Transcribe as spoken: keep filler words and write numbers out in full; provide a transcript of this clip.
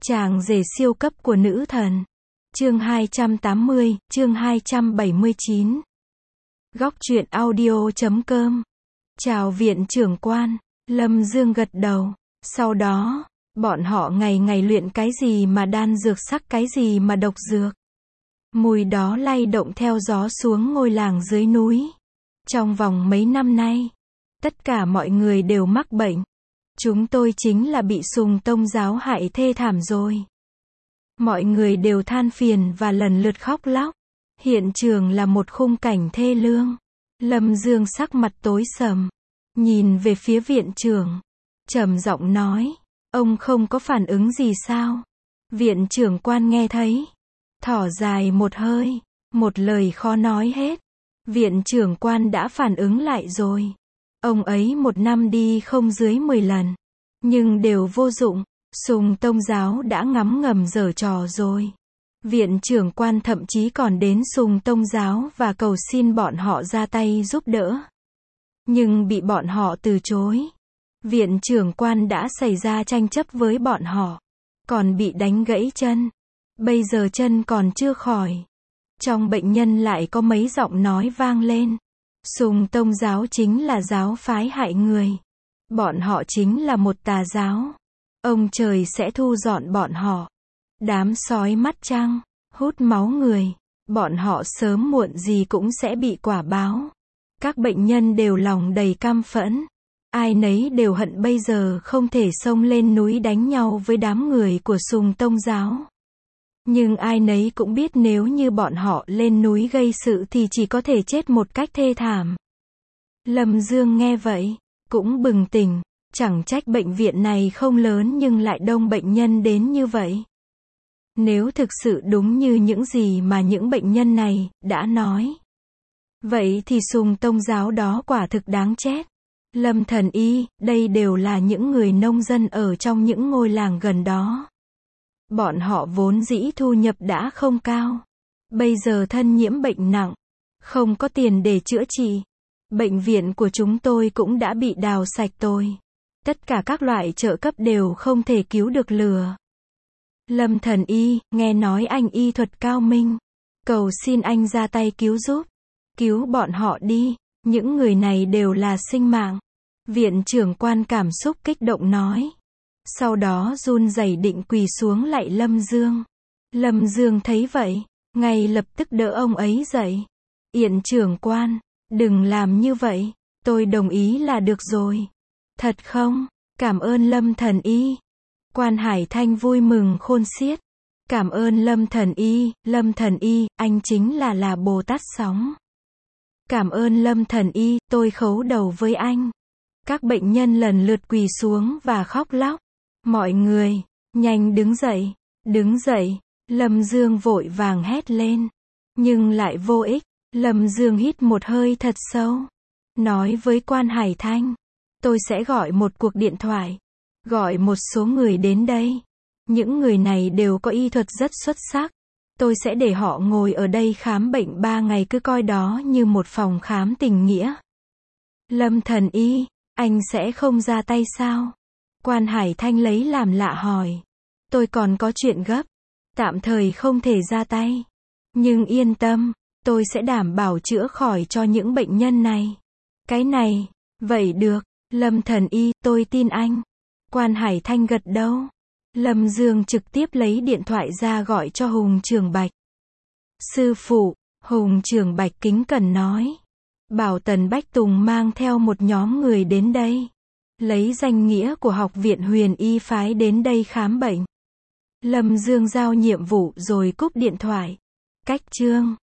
Chàng rể siêu cấp của nữ thần. Chương hai trăm tám mươi, chương hai trăm bảy mươi chín. Góc truyện audio chấm com. Chào viện trưởng quan. Lâm Dương gật đầu. Sau đó, bọn họ ngày ngày luyện cái gì mà đan dược sắc, cái gì mà độc dược. Mùi đó lay động theo gió xuống ngôi làng dưới núi. Trong vòng mấy năm nay, tất cả mọi người đều mắc bệnh. Chúng tôi chính là bị Sùng Tông giáo hại thê thảm rồi. Mọi người đều than phiền và lần lượt khóc lóc. Hiện trường là một khung cảnh thê lương. Lâm Dương sắc mặt tối sầm, nhìn về phía viện trưởng, trầm giọng nói, ông không có phản ứng gì sao? Viện trưởng quan nghe thấy, thở dài một hơi, một lời khó nói hết. Viện trưởng quan đã phản ứng lại rồi. Ông ấy một năm đi không dưới mười lần, nhưng đều vô dụng. Sùng Tông giáo đã ngấm ngầm giở trò rồi. Viện trưởng quan thậm chí còn đến Sùng Tông giáo và cầu xin bọn họ ra tay giúp đỡ. Nhưng bị bọn họ từ chối. Viện trưởng quan đã xảy ra tranh chấp với bọn họ, còn bị đánh gãy chân. Bây giờ chân còn chưa khỏi. Trong bệnh nhân lại có mấy giọng nói vang lên. Sùng Tông giáo chính là giáo phái hại người. Bọn họ chính là một tà giáo. Ông trời sẽ thu dọn bọn họ. Đám sói mắt trăng, hút máu người. Bọn họ sớm muộn gì cũng sẽ bị quả báo. Các bệnh nhân đều lòng đầy căm phẫn. Ai nấy đều hận bây giờ không thể xông lên núi đánh nhau với đám người của Sùng Tông giáo. Nhưng ai nấy cũng biết nếu như bọn họ lên núi gây sự thì chỉ có thể chết một cách thê thảm. Lâm Dương nghe vậy, cũng bừng tỉnh. Chẳng trách bệnh viện này không lớn nhưng lại đông bệnh nhân đến như vậy. Nếu thực sự đúng như những gì mà những bệnh nhân này đã nói, vậy thì Sùng Tông giáo đó quả thực đáng chết. Lâm Thần Y, đây đều là những người nông dân ở trong những ngôi làng gần đó. Bọn họ vốn dĩ thu nhập đã không cao. Bây giờ thân nhiễm bệnh nặng, không có tiền để chữa trị. Bệnh viện của chúng tôi cũng đã bị đào sạch tôi. Tất cả các loại trợ cấp đều không thể cứu được lừa. Lâm Thần Y, nghe nói anh y thuật cao minh. Cầu xin anh ra tay cứu giúp. Cứu bọn họ đi. Những người này đều là sinh mạng. Viện trưởng quan cảm xúc kích động nói. Sau đó run rẩy định quỳ xuống lạy Lâm Dương. Lâm Dương thấy vậy, ngay lập tức đỡ ông ấy dậy. Viện trưởng quan, đừng làm như vậy. Tôi đồng ý là được rồi. Thật không? Cảm ơn Lâm Thần Y. Quan Hải Thanh vui mừng khôn xiết. Cảm ơn Lâm Thần Y, Lâm Thần Y, anh chính là là Bồ Tát sóng. Cảm ơn Lâm Thần Y, tôi khấu đầu với anh. Các bệnh nhân lần lượt quỳ xuống và khóc lóc. Mọi người, nhanh đứng dậy, đứng dậy. Lâm Dương vội vàng hét lên. Nhưng lại vô ích. Lâm Dương hít một hơi thật sâu. Nói với Quan Hải Thanh. Tôi sẽ gọi một cuộc điện thoại. Gọi một số người đến đây. Những người này đều có y thuật rất xuất sắc. Tôi sẽ để họ ngồi ở đây khám bệnh ba ngày, cứ coi đó như một phòng khám tình nghĩa. Lâm Thần Y, anh sẽ không ra tay sao? Quan Hải Thanh lấy làm lạ hỏi. Tôi còn có chuyện gấp. Tạm thời không thể ra tay. Nhưng yên tâm, tôi sẽ đảm bảo chữa khỏi cho những bệnh nhân này. Cái này, vậy được. Lâm Thần Y, tôi tin anh. Quan Hải Thanh gật đầu. Lâm Dương trực tiếp lấy điện thoại ra gọi cho Hùng Trường Bạch. Sư phụ, Hùng Trường Bạch kính cẩn nói. Bảo Tần Bách Tùng mang theo một nhóm người đến đây. Lấy danh nghĩa của Học viện Huyền Y phái đến đây khám bệnh. Lâm Dương giao nhiệm vụ rồi cúp điện thoại. Cách chương.